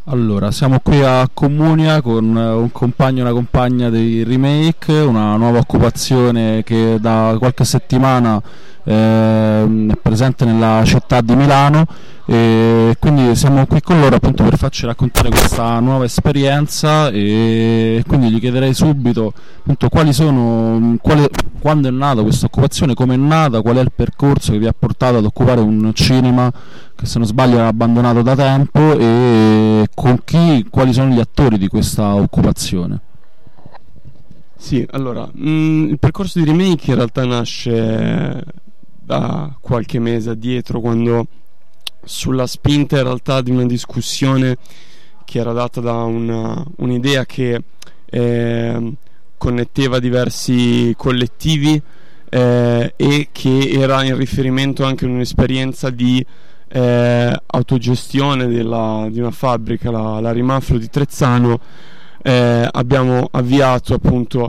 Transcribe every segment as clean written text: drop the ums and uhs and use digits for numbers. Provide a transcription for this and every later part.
Allora, siamo qui a Comunia con un compagno e una compagna dei Remake, una nuova occupazione che da qualche settimana è presente nella città di Milano, e quindi siamo qui con loro appunto per farci raccontare questa nuova esperienza. E quindi gli chiederei subito appunto quando è nata questa occupazione, come è nata, qual è il percorso che vi ha portato ad occupare un cinema che, se non sbaglio, era abbandonato da tempo, e quali sono gli attori di questa occupazione. Sì, allora, il percorso di Remake in realtà nasce da qualche mese addietro, quando, sulla spinta in realtà di una discussione che era data da un'idea che connetteva diversi collettivi, e che era in riferimento anche a un'esperienza di autogestione di una fabbrica, la Rimaflo di Trezzano. Abbiamo avviato appunto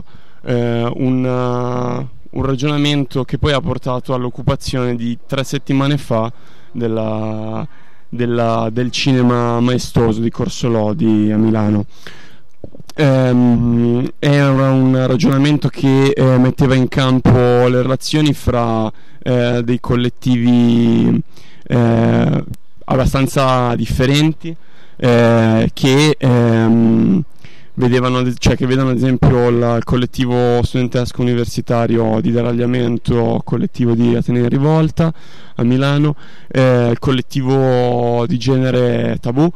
un ragionamento che poi ha portato all'occupazione di 3 settimane fa del cinema maestoso di Corso Lodi a Milano. Era un ragionamento che metteva in campo le relazioni fra dei collettivi abbastanza differenti, che vedono ad esempio il collettivo studentesco universitario di deragliamento, collettivo di Ateneo Rivolta a Milano, il collettivo di genere Tabù,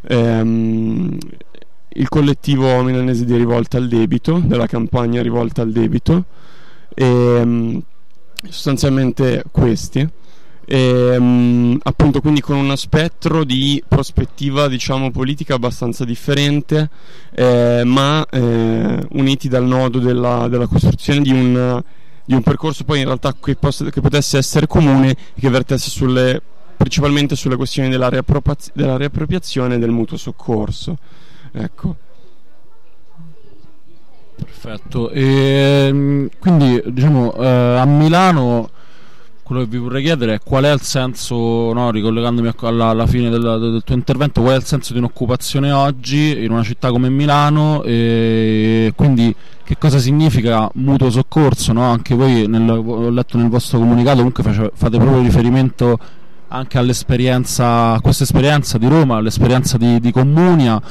il collettivo milanese di rivolta al debito, della campagna rivolta al debito, e sostanzialmente questi. Appunto, quindi con uno spettro di prospettiva, diciamo, politica abbastanza differente, ma uniti dal nodo della costruzione di un percorso poi in realtà che potesse essere comune e che vertesse principalmente sulle questioni della riappropriazione e del mutuo soccorso. Ecco. Perfetto. E quindi, diciamo, a Milano, quello che vi vorrei chiedere è qual è il senso, no, ricollegandomi alla fine del tuo intervento, qual è il senso di un'occupazione oggi in una città come Milano, e quindi che cosa significa mutuo soccorso, no? Anche voi, ho letto nel vostro comunicato, comunque fate proprio riferimento anche a questa esperienza di Roma, all'esperienza di Comunia,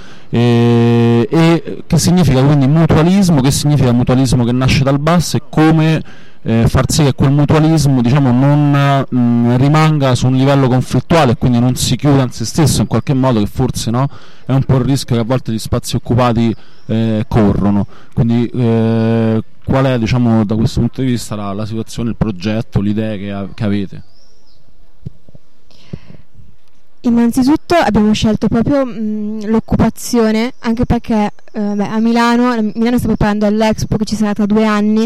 e che significa quindi mutualismo, che significa mutualismo che nasce dal basso, e come far sì che quel mutualismo, diciamo, non rimanga su un livello conflittuale e quindi non si chiuda in se stesso in qualche modo, che forse, no, è un po' il rischio che a volte gli spazi occupati corrono. Quindi qual è, diciamo, da questo punto di vista la situazione, il progetto, l'idea che avete? Innanzitutto abbiamo scelto proprio l'occupazione, anche perché a Milano sta preparando all'Expo che ci sarà tra 2 anni,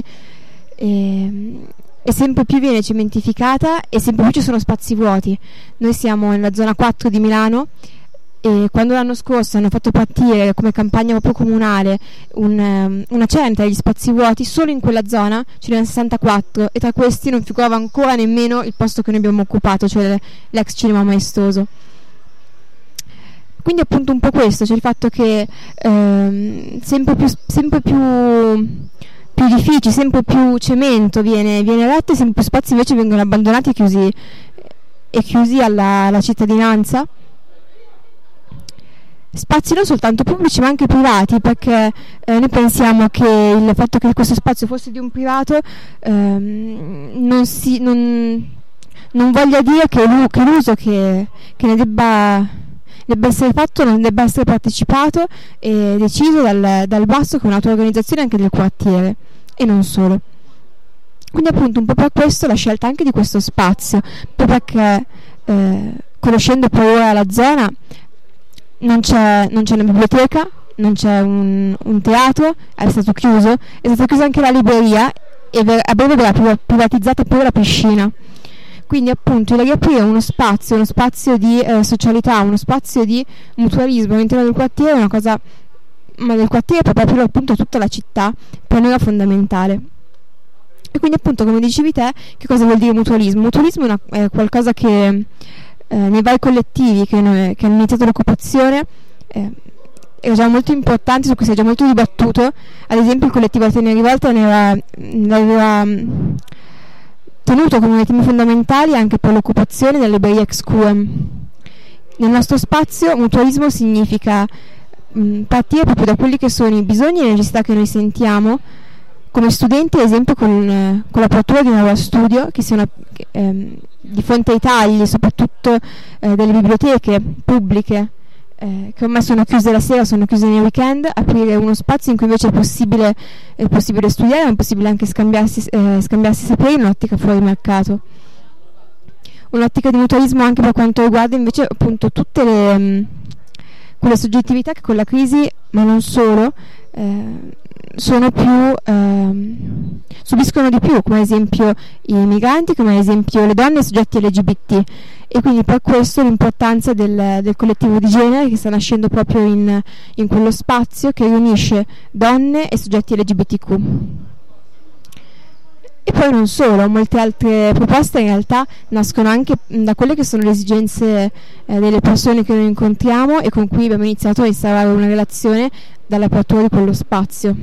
e sempre più viene cementificata e sempre più ci sono spazi vuoti. Noi siamo nella zona 4 di Milano, e quando l'anno scorso hanno fatto partire come campagna proprio comunale una centra degli spazi vuoti, solo in quella zona ce n'erano 64, e tra questi non figurava ancora nemmeno il posto che noi abbiamo occupato, cioè l'ex cinema maestoso. Quindi appunto un po' questo, cioè il fatto che sempre più edifici, sempre più cemento viene eretto, e sempre più spazi invece vengono abbandonati e chiusi alla cittadinanza. Spazi non soltanto pubblici ma anche privati, perché noi pensiamo che il fatto che questo spazio fosse di un privato non voglia dire che l'uso che ne debba essere fatto non debba essere partecipato e deciso dal basso, con un'auto-organizzazione anche del quartiere, e non solo. Quindi appunto un po' per questo la scelta anche di questo spazio, proprio perché conoscendo poi ora la zona, non c'è una biblioteca, non c'è un teatro, è stato chiusa anche la libreria, e a breve verrà privatizzata pure la piscina. Quindi appunto riaprire uno spazio di socialità, uno spazio di mutualismo all'interno del quartiere è una cosa, ma del quartiere proprio appunto tutta la città, per noi è fondamentale. E quindi appunto, come dicevi te, che cosa vuol dire mutualismo? Mutualismo è qualcosa che nei vari collettivi che hanno iniziato l'occupazione era già molto importante, su cui si è già molto dibattuto. Ad esempio il collettivo Atene Rivolta l'aveva tenuto come uno dei temi fondamentali anche per l'occupazione delle librerie ex QM. Nel nostro spazio mutualismo significa partire proprio da quelli che sono i bisogni e le necessità che noi sentiamo come studenti, ad esempio con l'apertura di una nuova studio che sia di fronte ai tagli soprattutto delle biblioteche pubbliche che ormai sono chiuse la sera, sono chiuse nei weekend, aprire uno spazio in cui invece è possibile studiare, ma è possibile anche scambiarsi saperi in un'ottica fuori mercato. Un'ottica di mutualismo anche per quanto riguarda invece appunto tutte quelle soggettività che con la crisi, ma non solo, subiscono di più, come ad esempio i migranti, come ad esempio le donne e i soggetti LGBT, e quindi per questo l'importanza del collettivo di genere che sta nascendo proprio in quello spazio che riunisce donne e soggetti LGBTQ. E poi non solo, molte altre proposte in realtà nascono anche da quelle che sono le esigenze delle persone che noi incontriamo e con cui abbiamo iniziato a instaurare una relazione dall'apertura di quello spazio.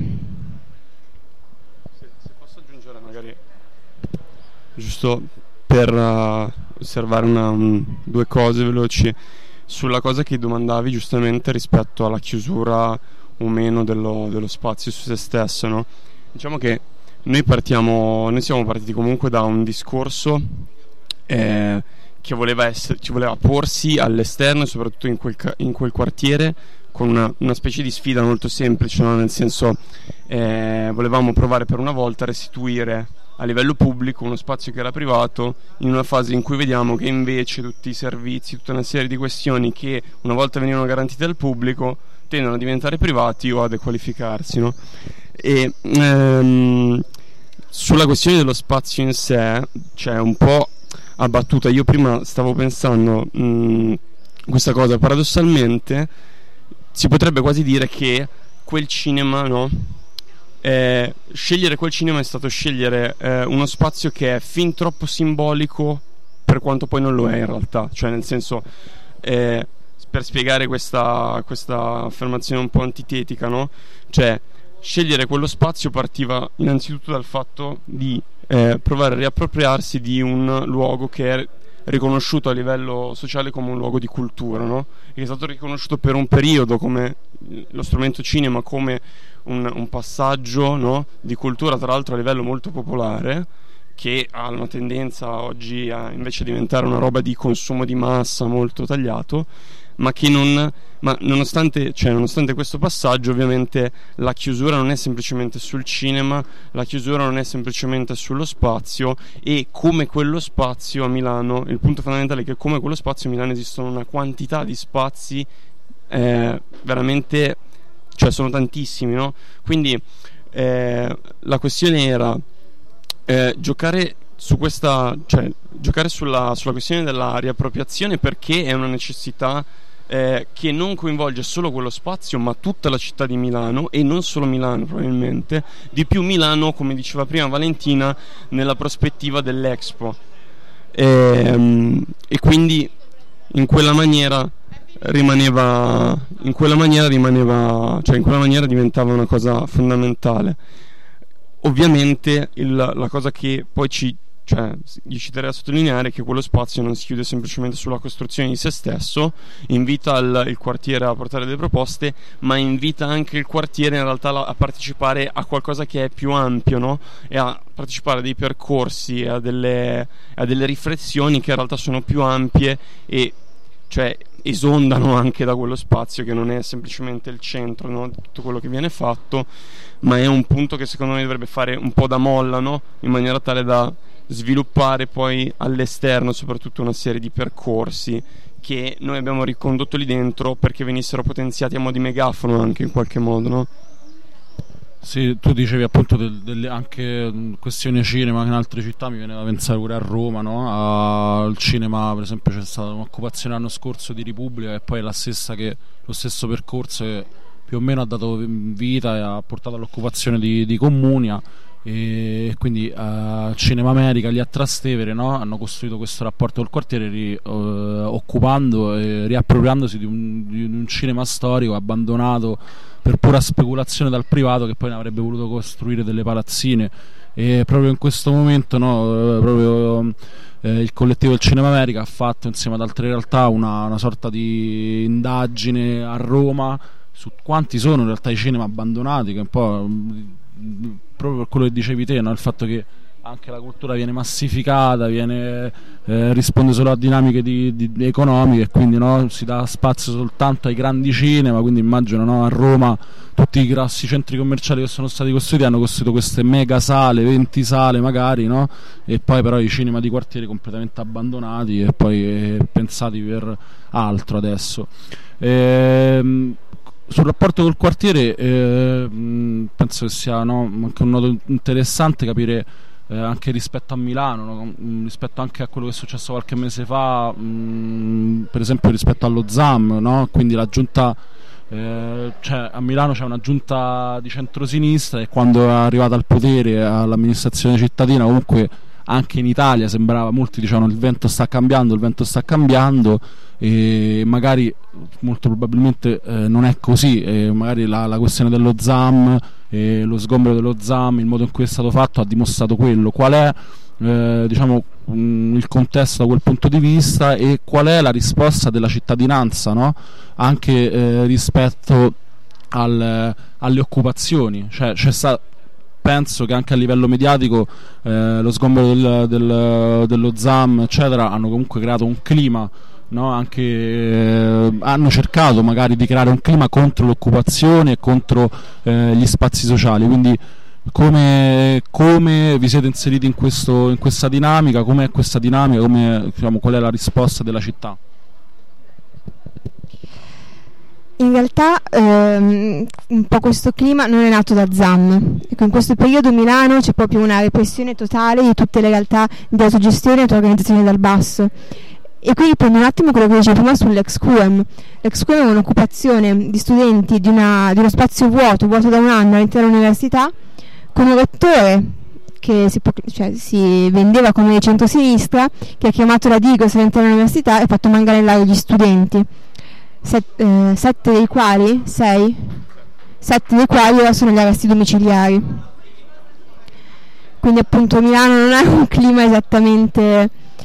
Se posso aggiungere magari, giusto per osservare due cose veloci sulla cosa che domandavi giustamente rispetto alla chiusura o meno dello spazio su se stesso, no? Diciamo che noi siamo partiti comunque da un discorso che voleva porsi all'esterno e soprattutto in quel quartiere con una specie di sfida molto semplice, no? Nel senso volevamo provare per una volta a restituire a livello pubblico uno spazio che era privato in una fase in cui vediamo che invece tutti i servizi, tutta una serie di questioni che una volta venivano garantite al pubblico tendono a diventare privati o a dequalificarsi, no? E sulla questione dello spazio in sé, cioè un po' a battuta, io prima stavo pensando questa cosa, paradossalmente si potrebbe quasi dire che quel cinema, no? Scegliere quel cinema è stato scegliere uno spazio che è fin troppo simbolico per quanto poi non lo è in realtà, cioè nel senso per spiegare questa affermazione un po' antitetica, no? Cioè scegliere quello spazio partiva innanzitutto dal fatto di provare a riappropriarsi di un luogo che è riconosciuto a livello sociale come un luogo di cultura, no? Che è stato riconosciuto per un periodo come lo strumento cinema come un passaggio, no? Di cultura, tra l'altro a livello molto popolare, che ha una tendenza oggi a invece diventare una roba di consumo di massa molto tagliato, ma che nonostante questo passaggio, ovviamente la chiusura non è semplicemente sul cinema, la chiusura non è semplicemente sullo spazio, e come quello spazio a Milano, il punto fondamentale è che come quello spazio a Milano esistono una quantità di spazi veramente, cioè sono tantissimi, no? Quindi la questione era giocare su questa, cioè giocare sulla questione della riappropriazione, perché è una necessità che non coinvolge solo quello spazio ma tutta la città di Milano, e non solo Milano probabilmente, di più Milano, come diceva prima Valentina, nella prospettiva dell'Expo, e quindi in quella maniera diventava una cosa fondamentale. Ovviamente la cosa che poi io ci terrei a sottolineare che quello spazio non si chiude semplicemente sulla costruzione di se stesso, invita il quartiere a portare delle proposte, ma invita anche il quartiere in realtà a partecipare a qualcosa che è più ampio, no? E a partecipare a dei percorsi, a delle riflessioni che in realtà sono più ampie e cioè esondano anche da quello spazio che non è semplicemente il centro, no? Di tutto quello che viene fatto, ma è un punto che secondo me dovrebbe fare un po' da molla, no? In maniera tale da sviluppare poi all'esterno soprattutto una serie di percorsi che noi abbiamo ricondotto lì dentro perché venissero potenziati a mo' di megafono anche in qualche modo, no? Sì, tu dicevi appunto anche questione cinema, che in altre città mi viene da pensare pure a Roma, no? Al cinema per esempio c'è stata un'occupazione l'anno scorso di Repubblica, e poi lo stesso percorso che più o meno ha dato vita e ha portato all'occupazione di Comunia, e quindi Cinema America lì a Trastevere, no? Hanno costruito questo rapporto col quartiere occupando e riappropriandosi di un cinema storico abbandonato per pura speculazione dal privato, che poi ne avrebbe voluto costruire delle palazzine. E proprio in questo momento, no, il collettivo del Cinema America ha fatto insieme ad altre realtà una sorta di indagine a Roma su quanti sono in realtà i cinema abbandonati, che è un po' proprio per quello che dicevi te, no? Il fatto che anche la cultura viene massificata, risponde solo a dinamiche economiche, e quindi, no, si dà spazio soltanto ai grandi cinema. Quindi immagino, no, a Roma tutti i grossi centri commerciali che sono stati costruiti hanno costruito queste mega sale, 20 sale magari, no? E poi però i cinema di quartiere completamente abbandonati e poi pensati per altro adesso. Sul rapporto col quartiere penso che sia, no, anche un nodo interessante capire anche rispetto a Milano, no? Rispetto anche a quello che è successo qualche mese fa, per esempio rispetto allo ZAM, no? Quindi la giunta, cioè a Milano c'è una giunta di centrosinistra, e quando è arrivata al potere all'amministrazione cittadina, comunque anche in Italia sembrava, molti dicevano il vento sta cambiando, e magari molto probabilmente non è così, e magari la questione dello ZAM, lo sgombero dello ZAM, il modo in cui è stato fatto ha dimostrato quello. Qual è diciamo il contesto da quel punto di vista, e qual è la risposta della cittadinanza, no? Anche rispetto alle occupazioni, cioè c'è stato, penso che anche a livello mediatico lo sgombero dello ZAM eccetera hanno comunque creato un clima, no? Anche hanno cercato magari di creare un clima contro l'occupazione e contro gli spazi sociali. Quindi come vi siete inseriti in questa dinamica? Com'è questa dinamica? Diciamo, qual è la risposta della città? In realtà un po' questo clima non è nato da ZAM. Ecco, in questo periodo a Milano c'è proprio una repressione totale di tutte le realtà di autogestione e autoorganizzazione dal basso. E quindi prendo un attimo quello che dicevo prima sull'ex QEM. L'ex QEM è un'occupazione di studenti di uno spazio vuoto da un anno all'interno dell'università, con un rettore che si vendeva come di centrosinistra, che ha chiamato la Digos all'interno dell'università e ha fatto manganellare gli studenti. 7 dei quali ora sono gli arresti domiciliari. Quindi appunto Milano non è un clima esattamente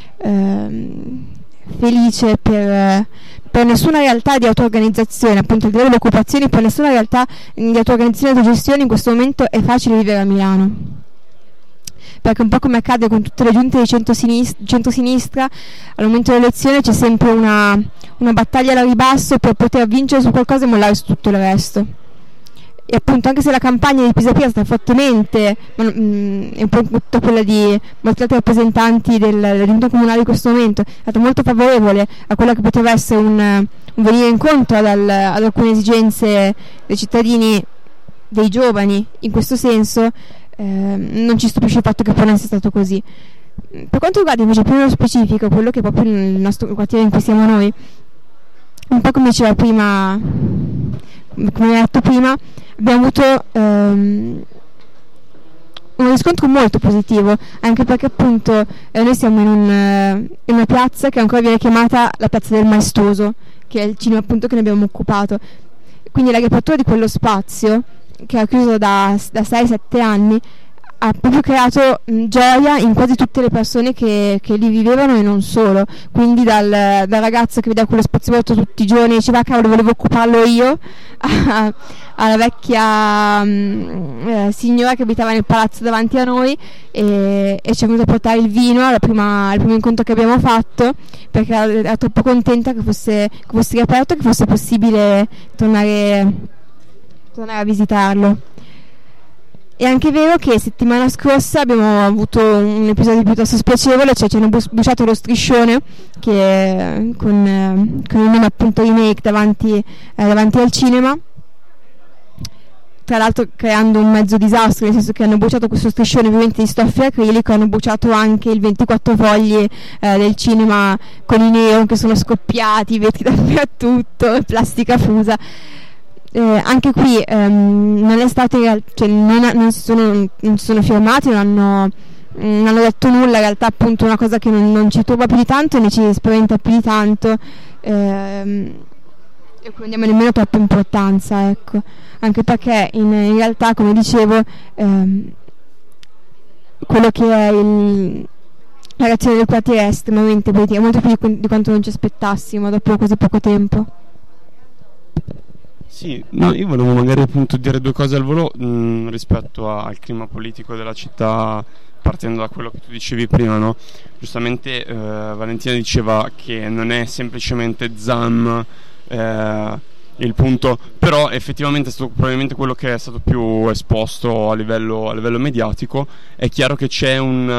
felice per nessuna realtà di auto-organizzazione, appunto al di là delle occupazioni, per nessuna realtà di auto-organizzazione e autogestione in questo momento è facile vivere a Milano, perché un po' come accade con tutte le giunte di centrosinistra, al momento dell'elezione c'è sempre una battaglia alla ribasso per poter vincere su qualcosa e mollare su tutto il resto. E appunto, anche se la campagna di Pisapia è stata fortemente è un po' tutta quella di molti altri rappresentanti della giunta comunale in questo momento, è stata molto favorevole a quella che poteva essere un venire incontro ad alcune esigenze dei cittadini, dei giovani in questo senso. Non ci stupisce il fatto che poi non sia stato così. Per quanto riguarda invece più nello specifico quello che è proprio il nostro quartiere in cui siamo noi, un po' come diceva prima, come ho detto prima, abbiamo avuto un riscontro molto positivo, anche perché appunto noi siamo in una piazza che ancora viene chiamata la piazza del Maestoso, che è il cinema appunto che ne abbiamo occupato. Quindi la riapertura di quello spazio, che ha chiuso da 6-7 anni, ha proprio creato gioia in quasi tutte le persone che lì vivevano, e non solo. Quindi dal ragazzo che vedeva quello spazio vuoto tutti i giorni e diceva cavolo volevo occuparlo io, alla vecchia signora che abitava nel palazzo davanti a noi e ci è venuta a portare il vino al primo incontro che abbiamo fatto, perché era troppo contenta che fosse riaperto e che fosse possibile tornare a visitarlo. È anche vero che settimana scorsa abbiamo avuto un episodio piuttosto spiacevole, cioè ci hanno bruciato lo striscione che con il nome appunto Remake davanti al cinema, tra l'altro creando un mezzo disastro, nel senso che hanno bruciato questo striscione ovviamente di stoffe acrilico, hanno bruciato anche il 24 fogli del cinema con i neon che sono scoppiati, vetri dappertutto, plastica fusa. Anche qui non è stato cioè non si sono firmati, non hanno detto nulla. In realtà appunto una cosa che non ci turba più di tanto, né ci spaventa più di tanto, e cui non diamo nemmeno troppa importanza, ecco. Anche perché in realtà, come dicevo, quello che è la reazione del quartiere è estremamente politica, molto più di quanto non ci aspettassimo dopo così poco tempo. Sì, no, io volevo magari appunto dire due cose al volo rispetto al clima politico della città, partendo da quello che tu dicevi prima, no? Giustamente Valentina diceva che non è semplicemente Zam il punto, però effettivamente è stato probabilmente quello che è stato più esposto a livello mediatico. È chiaro che c'è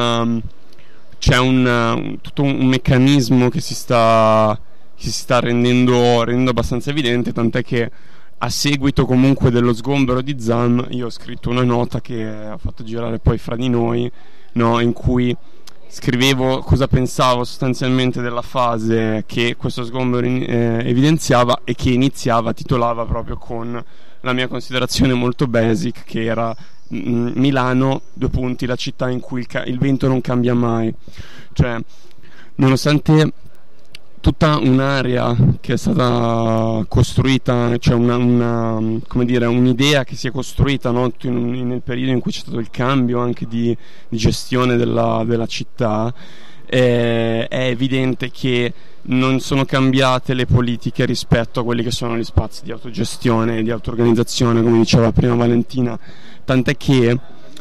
tutto un meccanismo che si sta rendendo abbastanza evidente, tant'è che a seguito comunque dello sgombero di Zam io ho scritto una nota che ha fatto girare poi fra di noi, no? In cui scrivevo cosa pensavo sostanzialmente della fase che questo sgombero evidenziava, e che titolava proprio con la mia considerazione molto basic, che era Milano, due punti, la città in cui il vento non cambia mai. Cioè, nonostante tutta un'area che è stata costruita, cioè come dire, un'idea che si è costruita, no? Nel periodo in cui c'è stato il cambio anche di gestione della città, è evidente che non sono cambiate le politiche rispetto a quelli che sono gli spazi di autogestione e di auto-organizzazione, come diceva prima Valentina, tant'è che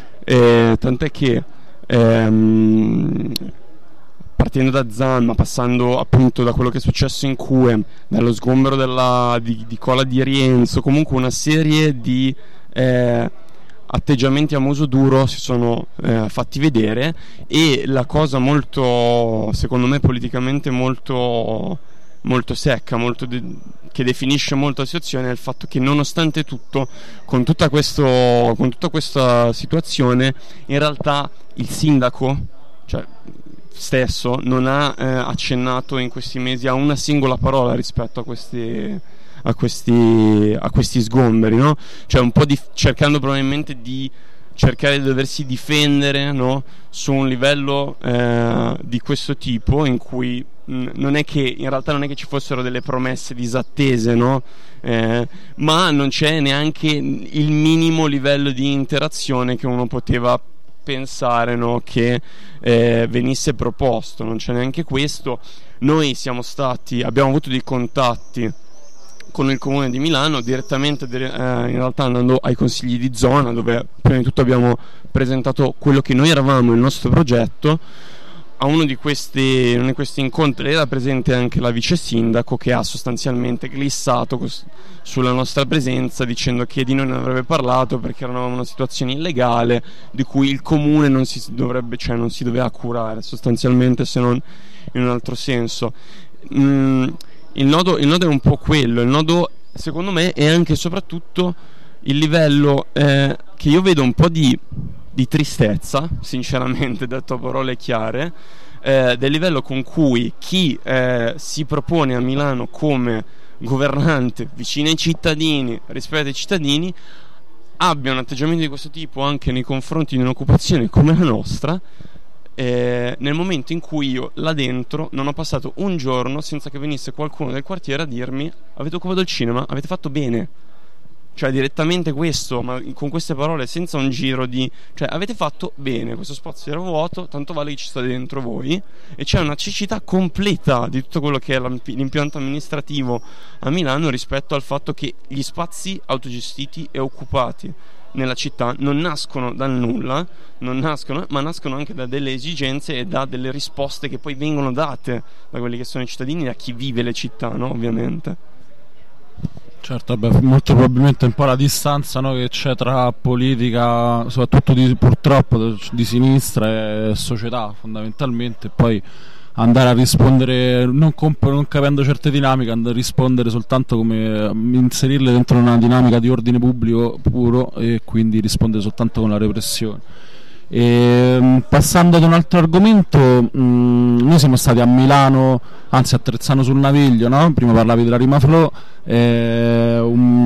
partendo da Zam, passando appunto da quello che è successo in CUE, dallo sgombero di Cola di Rienzo, comunque una serie di atteggiamenti a muso duro si sono fatti vedere, e la cosa molto, secondo me politicamente molto secca, che definisce molto la situazione, è il fatto che nonostante tutto, con tutta questa situazione, in realtà il sindaco, cioè stesso, non ha accennato in questi mesi a una singola parola rispetto a questi sgomberi, no? Cioè un po' cercando probabilmente di cercare di doversi difendere, no? Su un livello di questo tipo, in cui in realtà non è che ci fossero delle promesse disattese, no? Ma non c'è neanche il minimo livello di interazione che uno poteva pensare, no? Che venisse proposto. Non c'è neanche questo. Noi abbiamo avuto dei contatti con il comune di Milano direttamente, in realtà andando ai consigli di zona, dove prima di tutto abbiamo presentato quello che noi eravamo, il nostro progetto. A uno di questi incontri era presente anche la vice sindaco, che ha sostanzialmente glissato sulla nostra presenza, dicendo che di noi non avrebbe parlato perché eravamo in una situazione illegale di cui il comune non si doveva curare sostanzialmente, se non in un altro senso. Il nodo è un po' quello. Il nodo, secondo me, è anche e soprattutto il livello che io vedo un po' di tristezza, sinceramente, detto a parole chiare, del livello con cui chi si propone a Milano come governante vicino ai cittadini, rispetto ai cittadini, abbia un atteggiamento di questo tipo anche nei confronti di un'occupazione come la nostra, nel momento in cui io là dentro non ho passato un giorno senza che venisse qualcuno del quartiere a dirmi: avete occupato il cinema, avete fatto bene. Cioè direttamente questo, ma con queste parole, senza un giro cioè avete fatto bene, questo spazio era vuoto, tanto vale che ci state dentro voi. E c'è una cecità completa di tutto quello che è l'impianto amministrativo a Milano rispetto al fatto che gli spazi autogestiti e occupati nella città non nascono dal nulla, ma nascono anche da delle esigenze e da delle risposte che poi vengono date da quelli che sono i cittadini, da chi vive le città, no? Ovviamente. Certo, vabbè, molto probabilmente un po' la distanza, no, che c'è tra politica, soprattutto purtroppo di sinistra, e società fondamentalmente, e poi andare a rispondere non capendo certe dinamiche, andare a rispondere soltanto come inserirle dentro una dinamica di ordine pubblico puro, e quindi rispondere soltanto con la repressione. Passando ad un altro argomento, noi siamo stati a Milano, anzi a Trezzano sul Naviglio, no? Prima parlavi della Rimaflo, un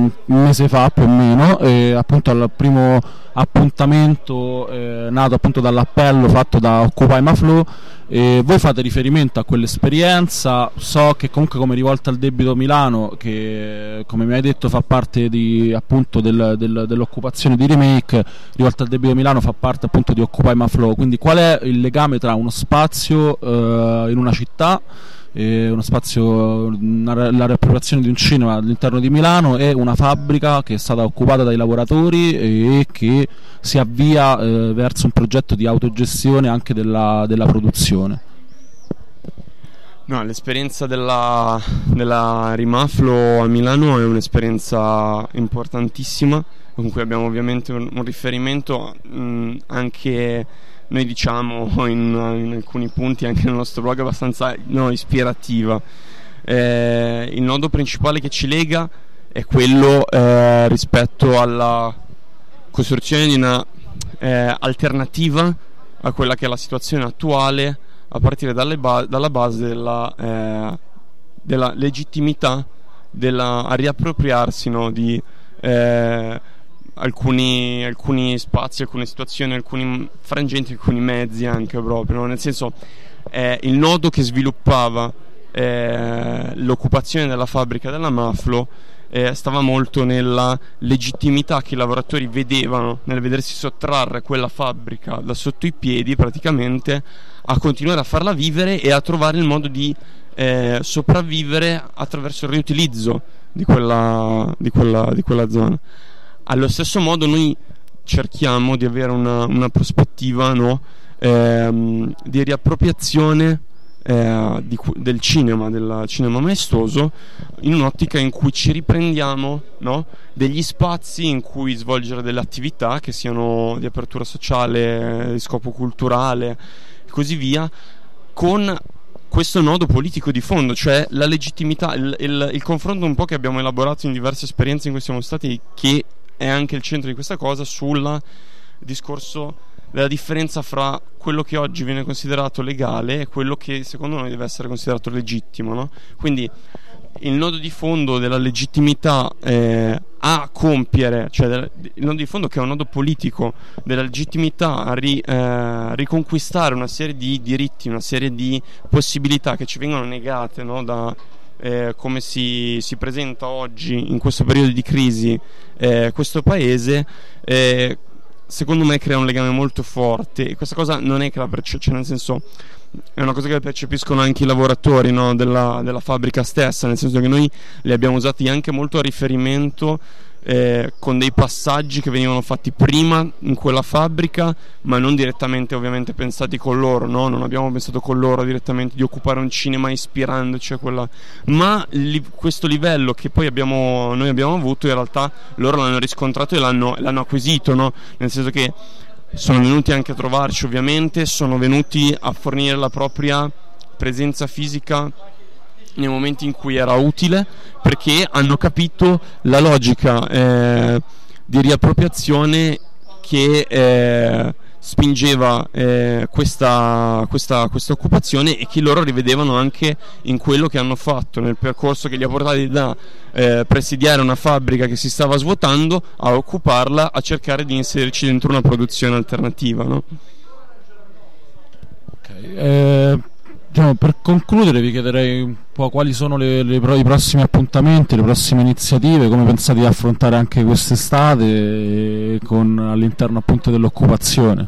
mese fa più o meno, appunto al primo appuntamento nato appunto dall'appello fatto da Occupy Maflow. Voi fate riferimento a quell'esperienza, so che comunque come Rivolta al Debito Milano, che come mi hai detto fa parte di, appunto dell'occupazione di Remake, Rivolta al Debito Milano fa parte appunto di Occupy Maflow, quindi qual è il legame tra uno spazio in una città, uno spazio, la riappropriazione di un cinema all'interno di Milano, e una fabbrica che è stata occupata dai lavoratori e che si avvia verso un progetto di autogestione anche della produzione? No, l'esperienza della Rimaflo a Milano è un'esperienza importantissima, con cui abbiamo ovviamente un riferimento, anche noi diciamo in alcuni punti anche nel nostro blog abbastanza ispirativa. Il nodo principale che ci lega è quello rispetto alla costruzione di una alternativa a quella che è la situazione attuale, a partire dalla base della legittimità a riappropriarsi di alcuni spazi, alcune situazioni, alcuni frangenti, alcuni mezzi anche proprio, no? Nel senso, il nodo che sviluppava l'occupazione della fabbrica della Maflow stava molto nella legittimità che i lavoratori vedevano nel vedersi sottrarre quella fabbrica da sotto i piedi, praticamente, a continuare a farla vivere e a trovare il modo di sopravvivere attraverso il riutilizzo di quella zona. Allo stesso modo noi cerchiamo di avere una prospettiva, no? Di riappropriazione del cinema maestoso, in un'ottica in cui ci riprendiamo, no? Degli spazi in cui svolgere delle attività che siano di apertura sociale, di scopo culturale e così via, con questo nodo politico di fondo, cioè la legittimità, il confronto un po' che abbiamo elaborato in diverse esperienze in cui siamo stati, che è anche il centro di questa cosa, sul discorso della differenza fra quello che oggi viene considerato legale e quello che secondo noi deve essere considerato legittimo, no? Quindi il nodo di fondo della legittimità a compiere, cioè il nodo di fondo che è un nodo politico della legittimità a riconquistare una serie di diritti, una serie di possibilità che ci vengono negate, no? Da come si presenta oggi in questo periodo di crisi questo paese, secondo me crea un legame molto forte, e questa cosa non è che la cioè, nel senso, è una cosa che percepiscono anche i lavoratori, no? della fabbrica stessa, nel senso che noi li abbiamo usati anche molto a riferimento, con dei passaggi che venivano fatti prima in quella fabbrica, ma non direttamente ovviamente pensati con loro, no? Non abbiamo pensato con loro direttamente di occupare un cinema ispirandoci a quella, ma questo livello che poi noi abbiamo avuto, in realtà loro l'hanno riscontrato e l'hanno acquisito, no? Nel senso che sono venuti anche a trovarci, ovviamente sono venuti a fornire la propria presenza fisica nei momenti in cui era utile, perché hanno capito la logica di riappropriazione che spingeva questa occupazione, e che loro rivedevano anche in quello che hanno fatto nel percorso che li ha portati da presidiare una fabbrica che si stava svuotando a occuparla, a cercare di inserirci dentro una produzione alternativa, no? Ok, diciamo, per concludere vi chiederei un po' quali sono i prossimi appuntamenti, le prossime iniziative, come pensate di affrontare anche quest'estate all'interno appunto dell'occupazione.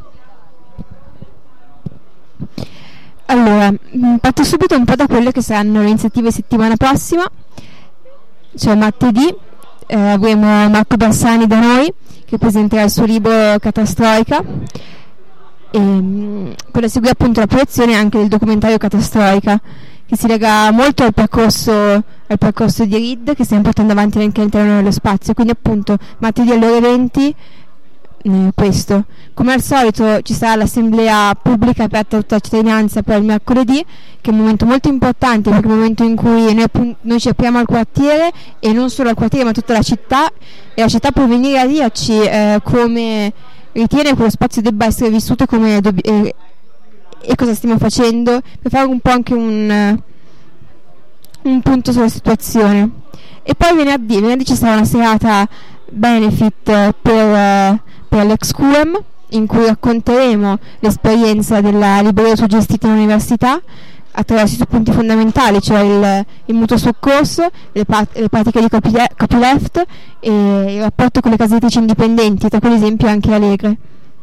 Allora, parto subito un po' da quelle che saranno le iniziative settimana prossima. Cioè martedì avremo Marco Bassani da noi, che presenterà il suo libro Catastroica, e quello segue appunto la proiezione anche del documentario Catastroica, che si lega molto al percorso di RID che stiamo portando avanti anche all'interno dello spazio. Quindi appunto martedì alle ore 20 questo. Come al solito ci sarà l'assemblea pubblica aperta a tutta la cittadinanza per il mercoledì, che è un momento molto importante, perché è un momento in cui noi ci apriamo al quartiere, e non solo al quartiere ma a tutta la città, e la città può venire a dirci come ritiene che quello spazio debba essere vissuto e cosa stiamo facendo, per fare un po' anche un punto sulla situazione. E poi venerdì ci sarà una serata benefit per l'ex QM, in cui racconteremo l'esperienza della libreria autogestita in università attraverso i suoi punti fondamentali, cioè il mutuo soccorso, le pratiche di copyleft e il rapporto con le case editrici indipendenti, tra cui ad esempio anche Allegre.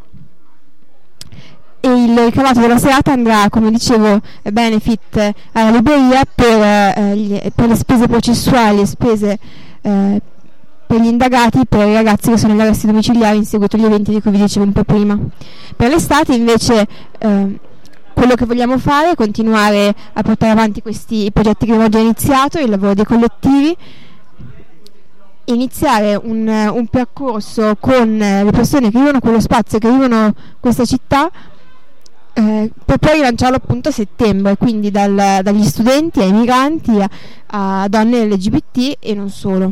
E il ricavato della serata andrà, come dicevo, benefit alla libreria per le spese processuali e spese per gli indagati, per i ragazzi che sono in arresti domiciliari in seguito agli eventi di cui vi dicevo un po' prima. Per l'estate invece quello che vogliamo fare è continuare a portare avanti questi progetti che abbiamo già iniziato, il lavoro dei collettivi, iniziare un percorso con le persone che vivono quello spazio, che vivono questa città, per poi rilanciarlo appunto a settembre, quindi dagli studenti ai migranti a donne LGBT e non solo.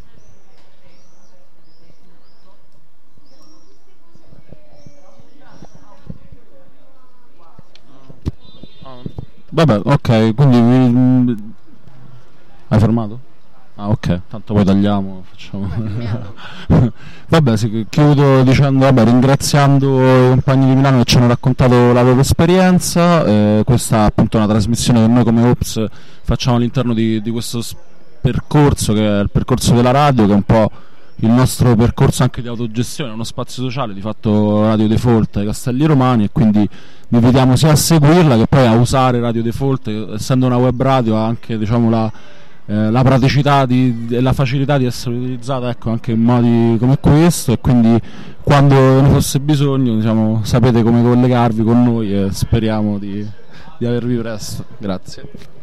Vabbè, ok, quindi hai fermato? Ah, ok, tanto poi tagliamo, facciamo. Vabbè, sì, chiudo dicendo, ringraziando i compagni di Milano che ci hanno raccontato la loro esperienza. Questa è appunto una trasmissione che noi come Ops facciamo all'interno di questo percorso, che è il percorso della radio, che è un po' il nostro percorso anche di autogestione, uno spazio sociale, di fatto Radio Default ai Castelli Romani, e quindi vi invitiamo sia a seguirla che poi a usare Radio Default, essendo una web radio ha anche, diciamo, la praticità e la facilità di essere utilizzata, ecco, anche in modi come questo, e quindi quando ne fosse bisogno, diciamo, sapete come collegarvi con noi, e speriamo di avervi presto. Grazie.